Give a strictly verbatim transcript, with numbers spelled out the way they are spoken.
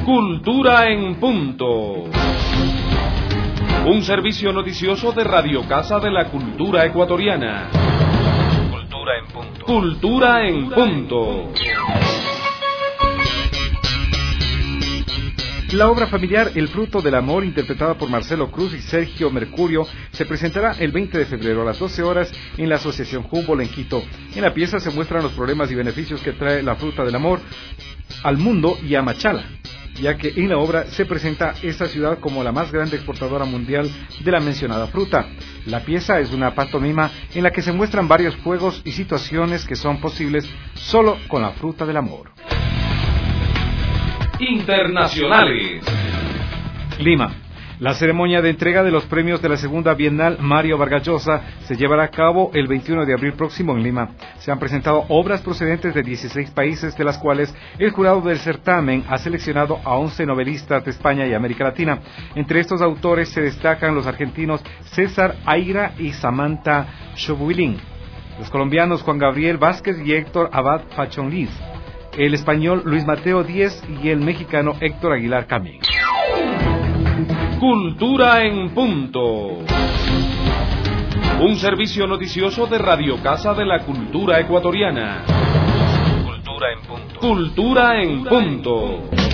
Cultura en punto. Un servicio noticioso de Radio Casa de la Cultura Ecuatoriana. Cultura en punto. Cultura en punto. La obra familiar El fruto del amor, interpretada por Marcelo Cruz y Sergio Mercurio, se presentará el veinte de febrero a las doce horas en la Asociación Humboldt en Quito. En la pieza se muestran los problemas y beneficios que trae la fruta del amor al mundo y a Machala, ya que en la obra se presenta esta ciudad como la más grande exportadora mundial de la mencionada fruta. La pieza es una pantomima en la que se muestran varios juegos y situaciones que son posibles solo con la fruta del amor. Internacionales. Lima. La ceremonia de entrega de los premios de la segunda Bienal Mario Vargas Llosa se llevará a cabo el veintiuno de abril próximo en Lima. Se han presentado obras procedentes de dieciséis países, de las cuales el jurado del certamen ha seleccionado a once novelistas de España y América Latina. Entre estos autores se destacan los argentinos César Aira y Samantha Chobuilín, los colombianos Juan Gabriel Vázquez y Héctor Abad Fachonlis, el español Luis Mateo Díez y el mexicano Héctor Aguilar Camín. Cultura en punto. Un servicio noticioso de Radio Casa de la Cultura Ecuatoriana. Cultura en punto. Cultura en punto.